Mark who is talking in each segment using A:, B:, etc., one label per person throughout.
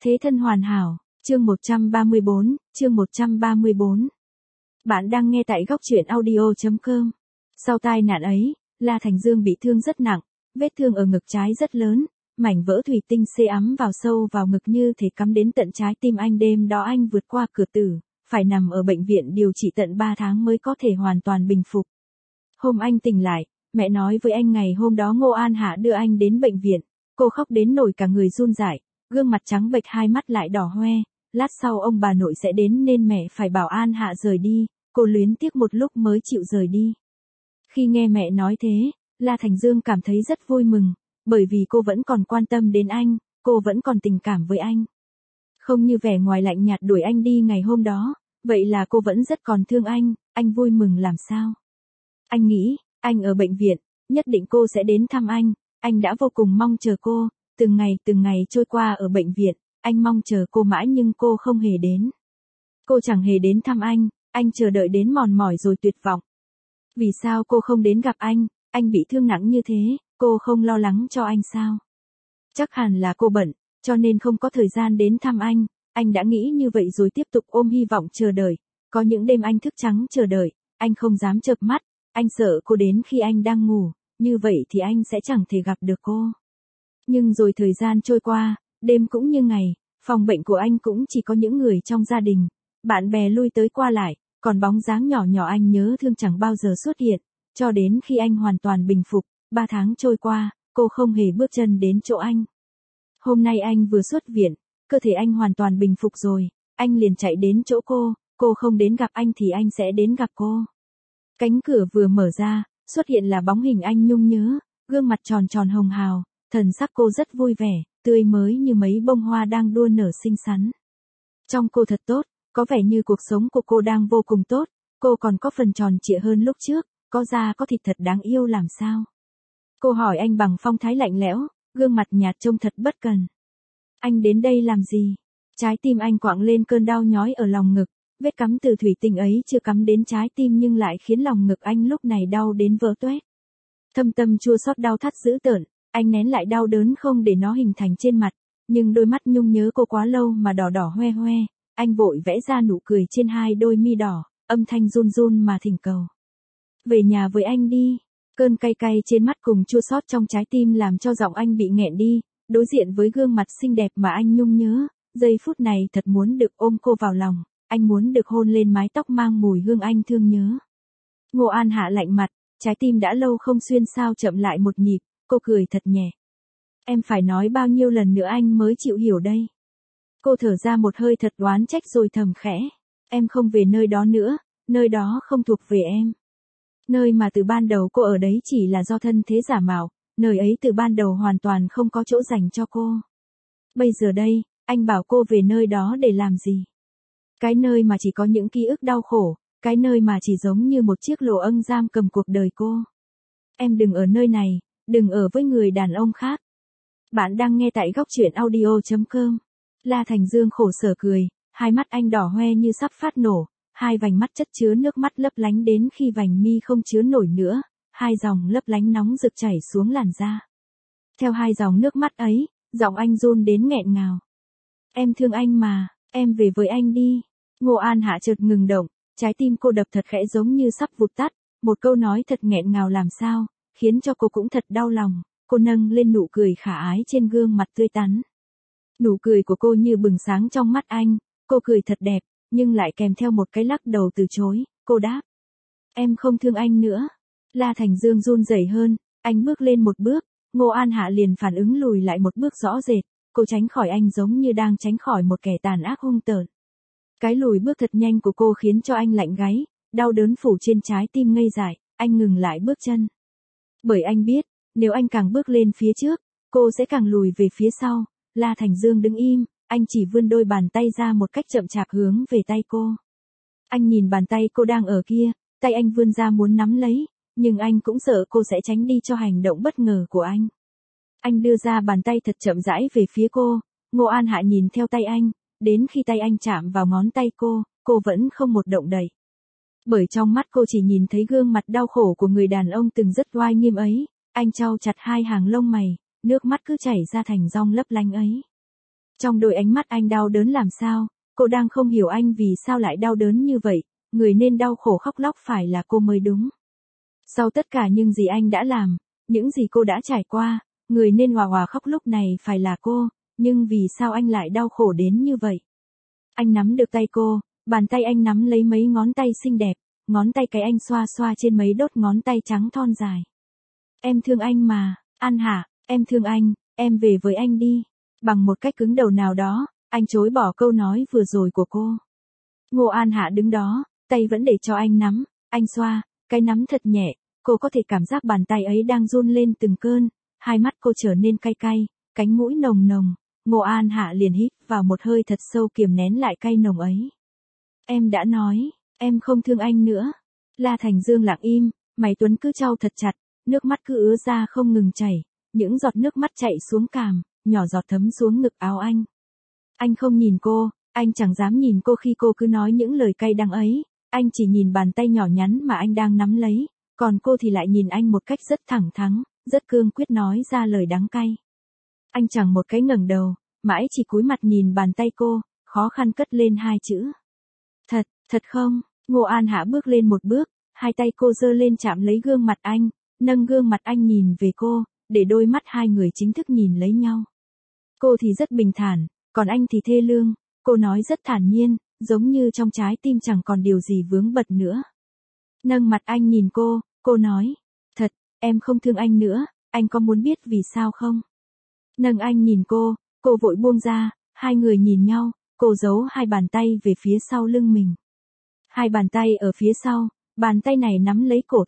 A: Thế thân hoàn hảo, chương 134. Bạn đang nghe tại góc truyện audio.com. Sau tai nạn ấy, La Thành Dương bị thương rất nặng, vết thương ở ngực trái rất lớn, mảnh vỡ thủy tinh xê ắm vào sâu vào ngực như thể cắm đến tận trái tim anh. Đêm đó anh vượt qua cửa tử, phải nằm ở bệnh viện điều trị tận 3 tháng mới có thể hoàn toàn bình phục. Hôm anh tỉnh lại, mẹ nói với anh ngày hôm đó Ngô An Hạ đưa anh đến bệnh viện, cô khóc đến nổi cả người run rẩy, gương mặt trắng bệch, hai mắt lại đỏ hoe. Lát sau ông bà nội sẽ đến nên mẹ phải bảo An Hạ rời đi, cô luyến tiếc một lúc mới chịu rời đi. Khi nghe mẹ nói thế, La Thành Dương cảm thấy rất vui mừng, bởi vì cô vẫn còn quan tâm đến anh, cô vẫn còn tình cảm với anh. Không như vẻ ngoài lạnh nhạt đuổi anh đi ngày hôm đó, vậy là cô vẫn rất còn thương anh vui mừng làm sao. Anh nghĩ, anh ở bệnh viện, nhất định cô sẽ đến thăm anh đã vô cùng mong chờ cô, từng ngày trôi qua ở bệnh viện, anh mong chờ cô mãi nhưng cô không hề đến. Cô chẳng hề đến thăm anh chờ đợi đến mòn mỏi rồi tuyệt vọng. Vì sao cô không đến gặp anh bị thương nặng như thế, cô không lo lắng cho anh sao? Chắc hẳn là cô bận, cho nên không có thời gian đến thăm anh đã nghĩ như vậy rồi tiếp tục ôm hy vọng chờ đợi. Có những đêm anh thức trắng chờ đợi, anh không dám chợp mắt, anh sợ cô đến khi anh đang ngủ, như vậy thì anh sẽ chẳng thể gặp được cô. Nhưng rồi thời gian trôi qua, đêm cũng như ngày, phòng bệnh của anh cũng chỉ có những người trong gia đình, bạn bè lui tới qua lại, còn bóng dáng nhỏ nhỏ anh nhớ thương chẳng bao giờ xuất hiện, cho đến khi anh hoàn toàn bình phục. 3 tháng trôi qua, cô không hề bước chân đến chỗ anh. Hôm nay anh vừa xuất viện, cơ thể anh hoàn toàn bình phục rồi, anh liền chạy đến chỗ cô không đến gặp anh thì anh sẽ đến gặp cô. Cánh cửa vừa mở ra, xuất hiện là bóng hình anh Nhung Nhớ, gương mặt tròn tròn hồng hào, thần sắc cô rất vui vẻ, tươi mới như mấy bông hoa đang đua nở xinh xắn. Trong cô thật tốt, có vẻ như cuộc sống của cô đang vô cùng tốt, cô còn có phần tròn trịa hơn lúc trước, có da có thịt thật đáng yêu làm sao. Cô hỏi anh bằng phong thái lạnh lẽo, gương mặt nhạt trông thật bất cần. Anh đến đây làm gì? Trái tim anh quặn lên cơn đau nhói ở lòng ngực, vết cắm từ thủy tinh ấy chưa cắm đến trái tim nhưng lại khiến lòng ngực anh lúc này đau đến vỡ toét. Thâm tâm chua xót đau thắt dữ tợn, anh nén lại đau đớn không để nó hình thành trên mặt, nhưng đôi mắt Nhung Nhớ cô quá lâu mà đỏ đỏ hoe hoe, anh vội vẽ ra nụ cười trên hai đôi mi đỏ, âm thanh run run mà thỉnh cầu. Về nhà với anh đi. Cơn cay cay trên mắt cùng chua xót trong trái tim làm cho giọng anh bị nghẹn đi, đối diện với gương mặt xinh đẹp mà anh Nhung Nhớ, giây phút này thật muốn được ôm cô vào lòng, anh muốn được hôn lên mái tóc mang mùi hương anh thương nhớ. Ngô An Hạ lạnh mặt, trái tim đã lâu không xuyên sao chậm lại một nhịp, cô cười thật nhẹ. Em phải nói bao nhiêu lần nữa anh mới chịu hiểu đây. Cô thở ra một hơi thật oán trách rồi thầm khẽ. Em không về nơi đó nữa, nơi đó không thuộc về em. Nơi mà từ ban đầu cô ở đấy chỉ là do thân thế giả mạo, nơi ấy từ ban đầu hoàn toàn không có chỗ dành cho cô. Bây giờ đây, anh bảo cô về nơi đó để làm gì? Cái nơi mà chỉ có những ký ức đau khổ, cái nơi mà chỉ giống như một chiếc lồng ưng giam cầm cuộc đời cô. Em đừng ở nơi này, đừng ở với người đàn ông khác. Bạn đang nghe tại góc truyện audio.com. La Thành Dương khổ sở cười, hai mắt anh đỏ hoe như sắp phát nổ, hai vành mắt chất chứa nước mắt lấp lánh đến khi vành mi không chứa nổi nữa, hai dòng lấp lánh nóng rực chảy xuống làn da. Theo hai dòng nước mắt ấy, giọng anh run đến nghẹn ngào. Em thương anh mà, em về với anh đi. Ngô An Hạ chợt ngừng động, trái tim cô đập thật khẽ giống như sắp vụt tắt, một câu nói thật nghẹn ngào làm sao, khiến cho cô cũng thật đau lòng. Cô nâng lên nụ cười khả ái trên gương mặt tươi tắn. Nụ cười của cô như bừng sáng trong mắt anh, cô cười thật đẹp, nhưng lại kèm theo một cái lắc đầu từ chối, cô đáp. Em không thương anh nữa. La Thành Dương run rẩy hơn, anh bước lên một bước, Ngô An Hạ liền phản ứng lùi lại một bước rõ rệt, cô tránh khỏi anh giống như đang tránh khỏi một kẻ tàn ác hung tợn. Cái lùi bước thật nhanh của cô khiến cho anh lạnh gáy, đau đớn phủ trên trái tim ngây dại, anh ngừng lại bước chân. Bởi anh biết, nếu anh càng bước lên phía trước, cô sẽ càng lùi về phía sau. La Thành Dương đứng im, anh chỉ vươn đôi bàn tay ra một cách chậm chạp hướng về tay cô. Anh nhìn bàn tay cô đang ở kia, tay anh vươn ra muốn nắm lấy, nhưng anh cũng sợ cô sẽ tránh đi cho hành động bất ngờ của anh. Anh đưa ra bàn tay thật chậm rãi về phía cô, Ngô An Hạ nhìn theo tay anh, đến khi tay anh chạm vào ngón tay cô vẫn không một động đậy. Bởi trong mắt cô chỉ nhìn thấy gương mặt đau khổ của người đàn ông từng rất oai nghiêm ấy, anh chau chặt hai hàng lông mày, nước mắt cứ chảy ra thành dòng lấp lánh ấy. Trong đôi ánh mắt anh đau đớn làm sao, cô đang không hiểu anh vì sao lại đau đớn như vậy, người nên đau khổ khóc lóc phải là cô mới đúng. Sau tất cả những gì anh đã làm, những gì cô đã trải qua, người nên hòa hòa khóc lúc này phải là cô, nhưng vì sao anh lại đau khổ đến như vậy? Anh nắm được tay cô, bàn tay anh nắm lấy mấy ngón tay xinh đẹp, ngón tay cái anh xoa xoa trên mấy đốt ngón tay trắng thon dài. Em thương anh mà, An Hạ, em thương anh, em về với anh đi. Bằng một cách cứng đầu nào đó, anh chối bỏ câu nói vừa rồi của cô. Ngô An Hạ đứng đó, tay vẫn để cho anh nắm, anh xoa, cái nắm thật nhẹ, cô có thể cảm giác bàn tay ấy đang run lên từng cơn, hai mắt cô trở nên cay cay, cánh mũi nồng nồng, Ngô An Hạ liền hít vào một hơi thật sâu kiềm nén lại cay nồng ấy. Em đã nói, em không thương anh nữa. La Thành Dương lặng im, mày Tuấn cứ trao thật chặt, nước mắt cứ ứa ra không ngừng chảy, những giọt nước mắt chạy xuống cằm, nhỏ giọt thấm xuống ngực áo anh. Anh không nhìn cô, anh chẳng dám nhìn cô khi cô cứ nói những lời cay đắng ấy, anh chỉ nhìn bàn tay nhỏ nhắn mà anh đang nắm lấy, còn cô thì lại nhìn anh một cách rất thẳng thắn, rất cương quyết nói ra lời đắng cay. Anh chẳng một cái ngẩng đầu, mãi chỉ cúi mặt nhìn bàn tay cô, khó khăn cất lên hai chữ. Thật, thật không? Ngô An Hạ bước lên một bước, hai tay cô giơ lên chạm lấy gương mặt anh, nâng gương mặt anh nhìn về cô, để đôi mắt hai người chính thức nhìn lấy nhau. Cô thì rất bình thản, còn anh thì thê lương, cô nói rất thản nhiên, giống như trong trái tim chẳng còn điều gì vướng bận nữa. Nâng mặt anh nhìn cô nói, thật, em không thương anh nữa, anh có muốn biết vì sao không? Nâng anh nhìn cô vội buông ra, hai người nhìn nhau, cô giấu hai bàn tay về phía sau lưng mình. Hai bàn tay ở phía sau, bàn tay này nắm lấy cổ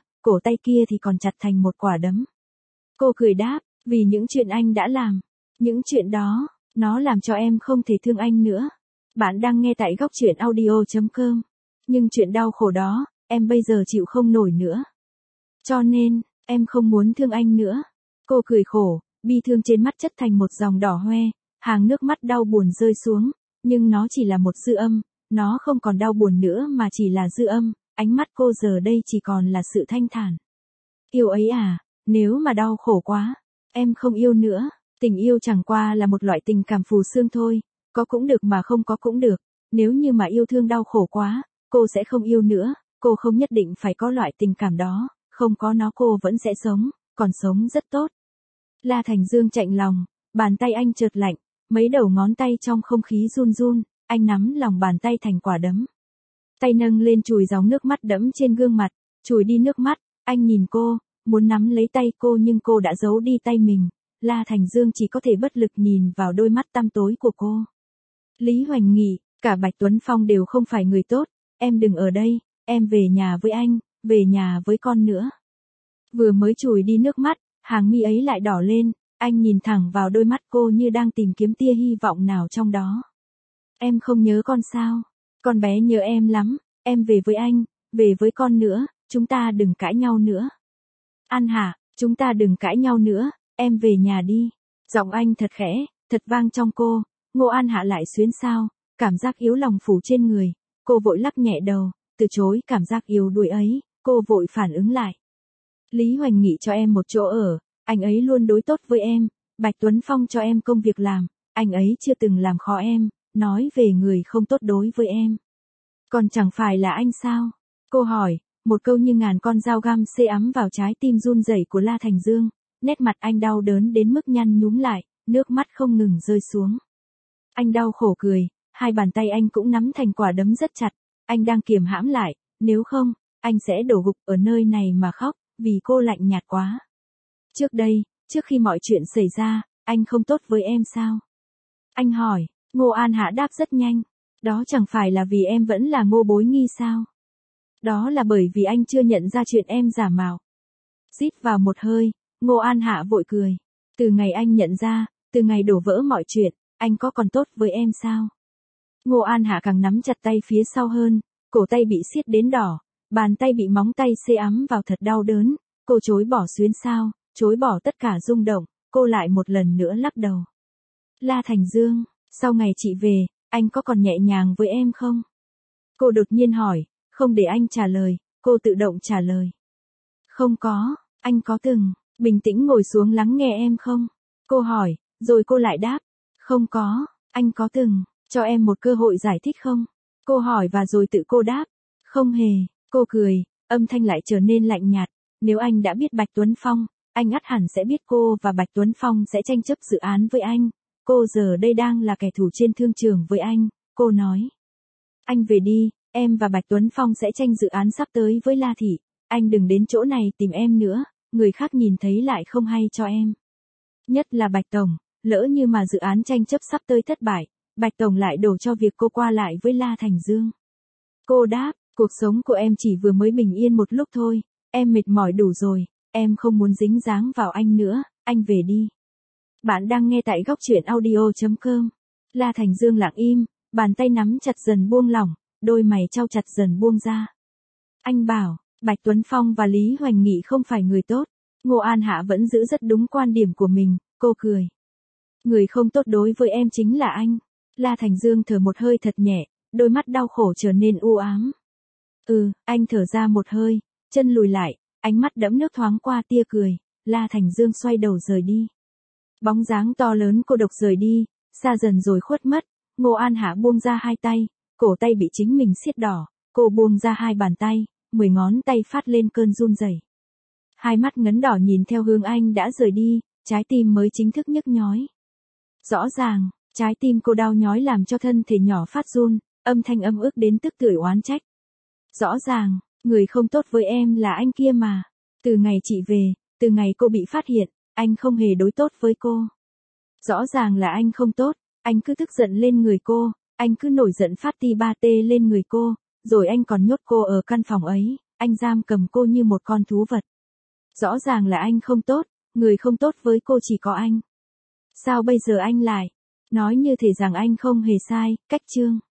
A: tay kia thì còn chặt thành một quả đấm. Cô cười đáp, vì những chuyện anh đã làm, những chuyện đó, nó làm cho em không thể thương anh nữa. Bạn đang nghe tại góc truyện audio.com. Nhưng chuyện đau khổ đó, em bây giờ chịu không nổi nữa. Cho nên, em không muốn thương anh nữa. Cô cười khổ, bi thương trên mắt chất thành một dòng đỏ hoe, hàng nước mắt đau buồn rơi xuống, nhưng nó chỉ là một dư âm, nó không còn đau buồn nữa mà chỉ là dư âm, ánh mắt cô giờ đây chỉ còn là sự thanh thản. Yêu ấy à, nếu mà đau khổ quá, em không yêu nữa, tình yêu chẳng qua là một loại tình cảm phù sương thôi, có cũng được mà không có cũng được, nếu như mà yêu thương đau khổ quá, cô sẽ không yêu nữa, cô không nhất định phải có loại tình cảm đó, không có nó cô vẫn sẽ sống, còn sống rất tốt. La Thành Dương chạnh lòng, bàn tay anh chợt lạnh, mấy đầu ngón tay trong không khí run run, anh nắm lòng bàn tay thành quả đấm. Tay nâng lên chùi dòng nước mắt đẫm trên gương mặt, chùi đi nước mắt, anh nhìn cô, muốn nắm lấy tay cô nhưng cô đã giấu đi tay mình, La Thành Dương chỉ có thể bất lực nhìn vào đôi mắt tăm tối của cô. Lý Hoành Nghị, cả Bạch Tuấn Phong đều không phải người tốt, em đừng ở đây, em về nhà với anh, về nhà với con nữa. Vừa mới chùi đi nước mắt, hàng mi ấy lại đỏ lên, anh nhìn thẳng vào đôi mắt cô như đang tìm kiếm tia hy vọng nào trong đó. Em không nhớ con sao? Con bé nhớ em lắm, em về với anh, về với con nữa, chúng ta đừng cãi nhau nữa. An Hạ, chúng ta đừng cãi nhau nữa, em về nhà đi. Giọng anh thật khẽ, thật vang trong cô, Ngô An Hạ lại xuyến xao, cảm giác yếu lòng phủ trên người, cô vội lắc nhẹ đầu, từ chối cảm giác yếu đuối ấy, cô vội phản ứng lại. Lý Hoành Nghị cho em một chỗ ở, anh ấy luôn đối tốt với em, Bạch Tuấn Phong cho em công việc làm, anh ấy chưa từng làm khó em, nói về người không tốt đối với em. Còn chẳng phải là anh sao? Cô hỏi, một câu như ngàn con dao găm xê ắm vào trái tim run rẩy của La Thành Dương, nét mặt anh đau đớn đến mức nhăn nhúm lại, nước mắt không ngừng rơi xuống. Anh đau khổ cười, hai bàn tay anh cũng nắm thành quả đấm rất chặt, anh đang kiềm hãm lại, nếu không, anh sẽ đổ gục ở nơi này mà khóc, vì cô lạnh nhạt quá. Trước đây, trước khi mọi chuyện xảy ra, anh không tốt với em sao? Anh hỏi, Ngô An Hạ đáp rất nhanh, đó chẳng phải là vì em vẫn là Ngô Bối Nghi sao? Đó là bởi vì anh chưa nhận ra chuyện em giả mạo. Rít vào một hơi, Ngô An Hạ vội cười. Từ ngày anh nhận ra, từ ngày đổ vỡ mọi chuyện, anh có còn tốt với em sao? Ngô An Hạ càng nắm chặt tay phía sau hơn, cổ tay bị siết đến đỏ, bàn tay bị móng tay xê ắm vào thật đau đớn, cô chối bỏ xuyến xao, chối bỏ tất cả rung động, cô lại một lần nữa lắc đầu. La Thành Dương, sau ngày chị về, anh có còn nhẹ nhàng với em không? Cô đột nhiên hỏi, không để anh trả lời, cô tự động trả lời. Không có, anh có từng bình tĩnh ngồi xuống lắng nghe em không? Cô hỏi, rồi cô lại đáp, Không có, anh có từng cho em một cơ hội giải thích không? Cô hỏi và rồi tự cô đáp. Không hề, cô cười, âm thanh lại trở nên lạnh nhạt. Nếu anh đã biết Bạch Tuấn Phong, anh ắt hẳn sẽ biết cô và Bạch Tuấn Phong sẽ tranh chấp dự án với anh. Cô giờ đây đang là kẻ thù trên thương trường với anh, cô nói. Anh về đi, em và Bạch Tuấn Phong sẽ tranh dự án sắp tới với La Thị. Anh đừng đến chỗ này tìm em nữa, người khác nhìn thấy lại không hay cho em. Nhất là Bạch Tổng, lỡ như mà dự án tranh chấp sắp tới thất bại, Bạch Tổng lại đổ cho việc cô qua lại với La Thành Dương. Cô đáp, cuộc sống của em chỉ vừa mới bình yên một lúc thôi, em mệt mỏi đủ rồi, em không muốn dính dáng vào anh nữa, anh về đi. Bạn đang nghe tại góc truyện audio.com. La Thành Dương lặng im, bàn tay nắm chặt dần buông lỏng, đôi mày chau chặt dần buông ra. Anh bảo, Bạch Tuấn Phong và Lý Hoành Nghị không phải người tốt. Ngô An Hạ vẫn giữ rất đúng quan điểm của mình, cô cười. Người không tốt đối với em chính là anh. La Thành Dương thở một hơi thật nhẹ, đôi mắt đau khổ trở nên u ám. Anh thở ra một hơi, chân lùi lại, ánh mắt đẫm nước thoáng qua tia cười, La Thành Dương xoay đầu rời đi. Bóng dáng to lớn cô độc rời đi, xa dần rồi khuất mất, Ngô An Hạ buông ra hai tay, cổ tay bị chính mình siết đỏ, cô buông ra hai bàn tay, 10 ngón tay phát lên cơn run rẩy. Hai mắt ngấn đỏ nhìn theo hướng anh đã rời đi, trái tim mới chính thức nhức nhói. Rõ ràng, trái tim cô đau nhói làm cho thân thể nhỏ phát run, âm thanh ấm ức đến tức tưởi oán trách. Rõ ràng, người không tốt với em là anh kia mà. Từ ngày chị về, từ ngày cô bị phát hiện, anh không hề đối tốt với cô. Rõ ràng là anh không tốt, anh cứ tức giận lên người cô, anh cứ nổi giận phát ti ba tê lên người cô, rồi anh còn nhốt cô ở căn phòng ấy, anh giam cầm cô như một con thú vật. Rõ ràng là anh không tốt, người không tốt với cô chỉ có anh. Sao bây giờ anh lại nói như thể rằng anh không hề sai, cách chương.